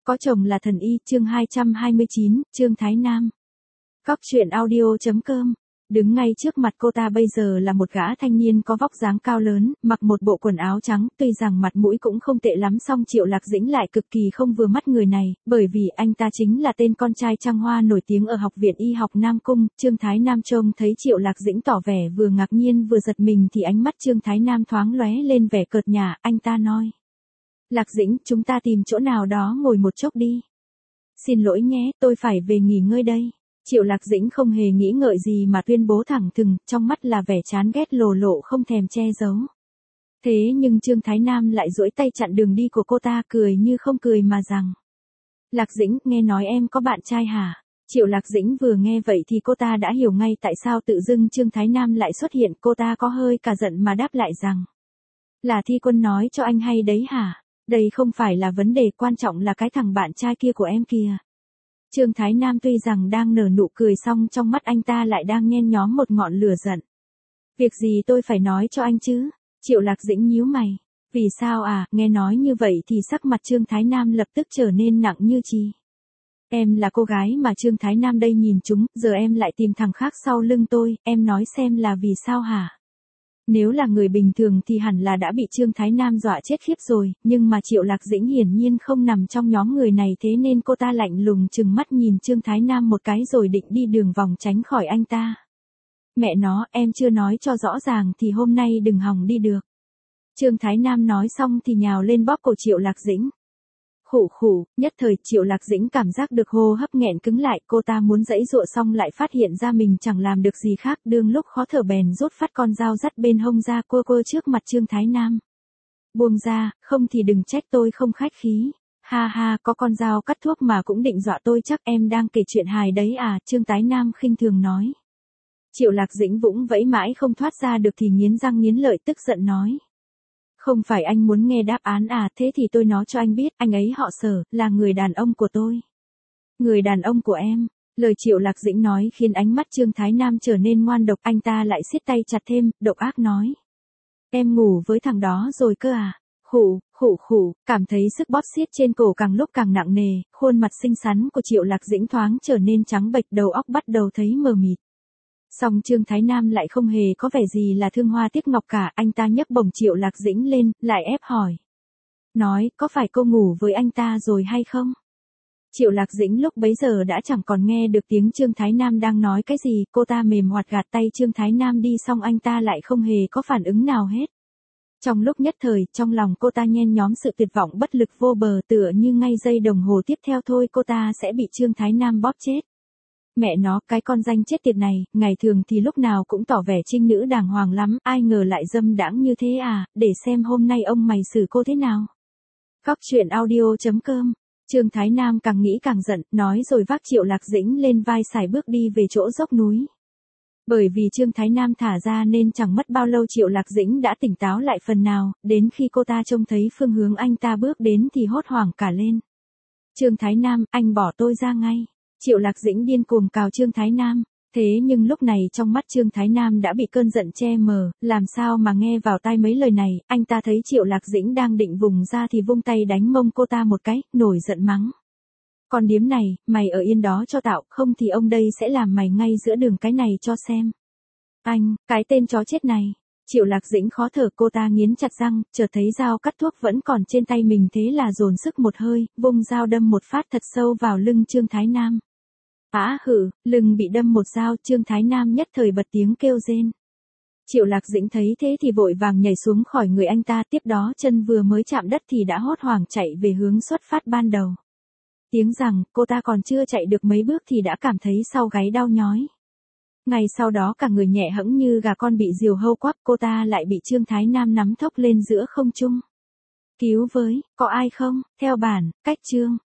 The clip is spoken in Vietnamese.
Có chồng là thần y, chương 229, Trương Thái Nam. Cóc truyện audio.com. Đứng ngay trước mặt cô ta bây giờ là một gã thanh niên có vóc dáng cao lớn, mặc một bộ quần áo trắng, tuy rằng mặt mũi cũng không tệ lắm, song Triệu Lạc Dĩnh lại cực kỳ không vừa mắt người này, bởi vì anh ta chính là tên con trai Trăng Hoa nổi tiếng ở Học viện Y học Nam Cung. Trương Thái Nam trông thấy Triệu Lạc Dĩnh tỏ vẻ vừa ngạc nhiên vừa giật mình thì ánh mắt Trương Thái Nam thoáng lóe lên vẻ cợt nhả, anh ta nói: Lạc Dĩnh, chúng ta tìm chỗ nào đó ngồi một chốc đi. Xin lỗi nhé, tôi phải về nghỉ ngơi đây. Triệu Lạc Dĩnh không hề nghĩ ngợi gì mà tuyên bố thẳng thừng, trong mắt là vẻ chán ghét lồ lộ không thèm che giấu. Thế nhưng Trương Thái Nam lại duỗi tay chặn đường đi của cô ta, cười như không cười mà rằng: Lạc Dĩnh, nghe nói em có bạn trai hả? Triệu Lạc Dĩnh vừa nghe vậy thì cô ta đã hiểu ngay tại sao tự dưng Trương Thái Nam lại xuất hiện, cô ta có hơi cả giận mà đáp lại rằng: Là Thi Quân nói cho anh hay đấy hả? Đây không phải là vấn đề, quan trọng là cái thằng bạn trai kia của em kìa. Trương Thái Nam tuy rằng đang nở nụ cười song trong mắt anh ta lại đang nhen nhóm một ngọn lửa giận. Việc gì tôi phải nói cho anh chứ? Triệu Lạc Dĩnh nhíu mày. Vì sao à? Nghe nói như vậy thì sắc mặt Trương Thái Nam lập tức trở nên nặng như chì. Em là cô gái mà Trương Thái Nam đây nhìn trúng, giờ em lại tìm thằng khác sau lưng tôi, em nói xem là vì sao hả? Nếu là người bình thường thì hẳn là đã bị Trương Thái Nam dọa chết khiếp rồi, nhưng mà Triệu Lạc Dĩnh hiển nhiên không nằm trong nhóm người này, thế nên cô ta lạnh lùng trừng mắt nhìn Trương Thái Nam một cái rồi định đi đường vòng tránh khỏi anh ta. Mẹ nó, em chưa nói cho rõ ràng thì hôm nay đừng hòng đi được. Trương Thái Nam nói xong thì nhào lên bóp cổ Triệu Lạc Dĩnh. Khụ khụ, nhất thời Triệu Lạc Dĩnh cảm giác được hô hấp nghẹn cứng lại, cô ta muốn giãy giụa xong lại phát hiện ra mình chẳng làm được gì khác, đương lúc khó thở bèn rút phát con dao dắt bên hông ra quơ quơ trước mặt Trương Thái Nam. Buông ra, không thì đừng trách tôi không khách khí. Ha ha, có con dao cắt thuốc mà cũng định dọa tôi chắc, em đang kể chuyện hài đấy à? Trương Thái Nam khinh thường nói. Triệu Lạc Dĩnh vũng vẫy mãi không thoát ra được thì nghiến răng nghiến lợi tức giận nói. Không phải anh muốn nghe đáp án à? Thế thì tôi nói cho anh biết, anh ấy họ Sở, là người đàn ông của tôi. Người đàn ông của em? Lời Triệu Lạc Dĩnh nói khiến ánh mắt Trương Thái Nam trở nên ngoan độc, anh ta lại siết tay chặt thêm, độc ác nói. Em ngủ với thằng đó rồi cơ à? Khụ, khụ khụ, cảm thấy sức bóp siết trên cổ càng lúc càng nặng nề, khuôn mặt xinh xắn của Triệu Lạc Dĩnh thoáng trở nên trắng bệch, đầu óc bắt đầu thấy mờ mịt. Song Trương Thái Nam lại không hề có vẻ gì là thương hoa tiếc ngọc cả, anh ta nhấc bổng Triệu Lạc Dĩnh lên, lại ép hỏi. Nói, có phải cô ngủ với anh ta rồi hay không? Triệu Lạc Dĩnh lúc bấy giờ đã chẳng còn nghe được tiếng Trương Thái Nam đang nói cái gì, cô ta mềm hoạt gạt tay Trương Thái Nam đi, xong anh ta lại không hề có phản ứng nào hết. Trong lúc nhất thời, trong lòng cô ta nhen nhóm sự tuyệt vọng bất lực vô bờ, tựa như ngay giây đồng hồ tiếp theo thôi cô ta sẽ bị Trương Thái Nam bóp chết. Mẹ nó, cái con danh chết tiệt này, ngày thường thì lúc nào cũng tỏ vẻ trinh nữ đàng hoàng lắm, ai ngờ lại dâm đãng như thế à? Để xem hôm nay ông mày xử cô thế nào. Cóc truyện audio.com. Trương Thái Nam càng nghĩ càng giận, nói rồi vác Triệu Lạc Dĩnh lên vai sải bước đi về chỗ dốc núi. Bởi vì Trương Thái Nam thả ra nên chẳng mất bao lâu Triệu Lạc Dĩnh đã tỉnh táo lại phần nào, đến khi cô ta trông thấy phương hướng anh ta bước đến thì hốt hoảng cả lên. Trương Thái Nam, anh bỏ tôi ra ngay. Triệu Lạc Dĩnh điên cuồng cào Trương Thái Nam. Thế nhưng lúc này trong mắt Trương Thái Nam đã bị cơn giận che mờ, làm sao mà nghe vào tai mấy lời này, anh ta thấy Triệu Lạc Dĩnh đang định vùng ra thì vung tay đánh mông cô ta một cái, nổi giận mắng. Con điếm này, mày ở yên đó cho tao, không thì ông đây sẽ làm mày ngay giữa đường cái này cho xem. Anh, cái tên chó chết này. Triệu Lạc Dĩnh khó thở, cô ta nghiến chặt răng, chợt thấy dao cắt thuốc vẫn còn trên tay mình, thế là dồn sức một hơi, vung dao đâm một phát thật sâu vào lưng Trương Thái Nam. Hử, lưng bị đâm một dao, Trương Thái Nam nhất thời bật tiếng kêu rên. Triệu Lạc Dĩnh thấy thế thì vội vàng nhảy xuống khỏi người anh ta, tiếp đó chân vừa mới chạm đất thì đã hốt hoảng chạy về hướng xuất phát ban đầu. Tiếng rằng, cô ta còn chưa chạy được mấy bước thì đã cảm thấy sau gáy đau nhói. Ngay sau đó cả người nhẹ hẫng như gà con bị diều hâu quắp, cô ta lại bị Trương Thái Nam nắm thốc lên giữa không trung. Cứu với, có ai không? Theo bản, cách chương.